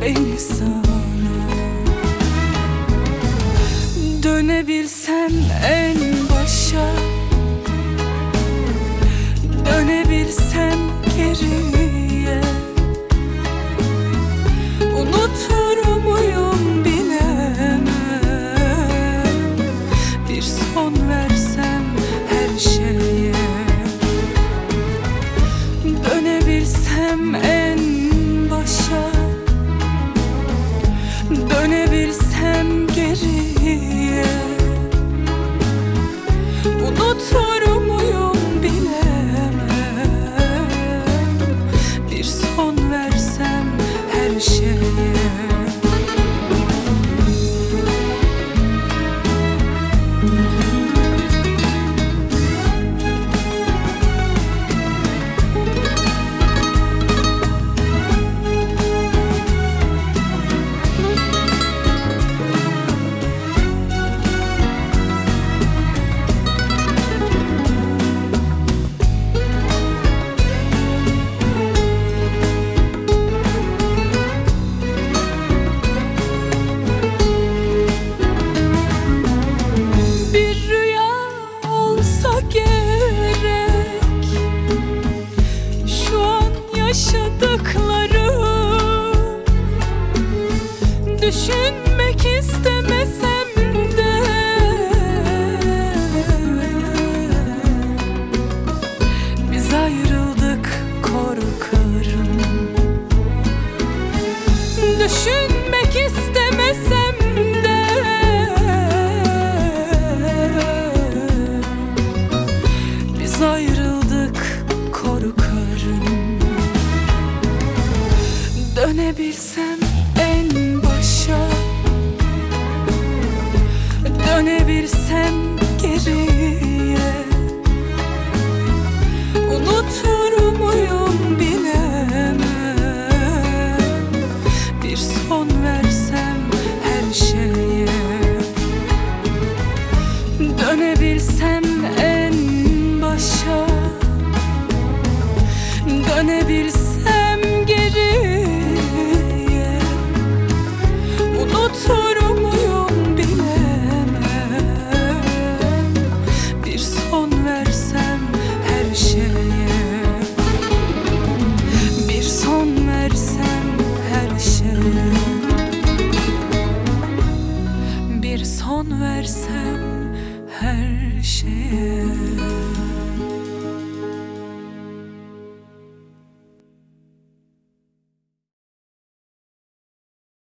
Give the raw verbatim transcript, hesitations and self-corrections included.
beni sana. Dönebilsem en başa, dönebilsem geriye, unutur muyum bilemem. Bir son versem her şeye, dönebilsem en başa, dönebilsem geriye, unutur muyum bilemem. Bir son versem her şeye. Yaşadıklarım, düşünmek istemesem de, biz ayrıldık korkarım. Düşünmek istemesem de, biz ayrıldık korkarım. Dönebilsem en başa, dönebilsem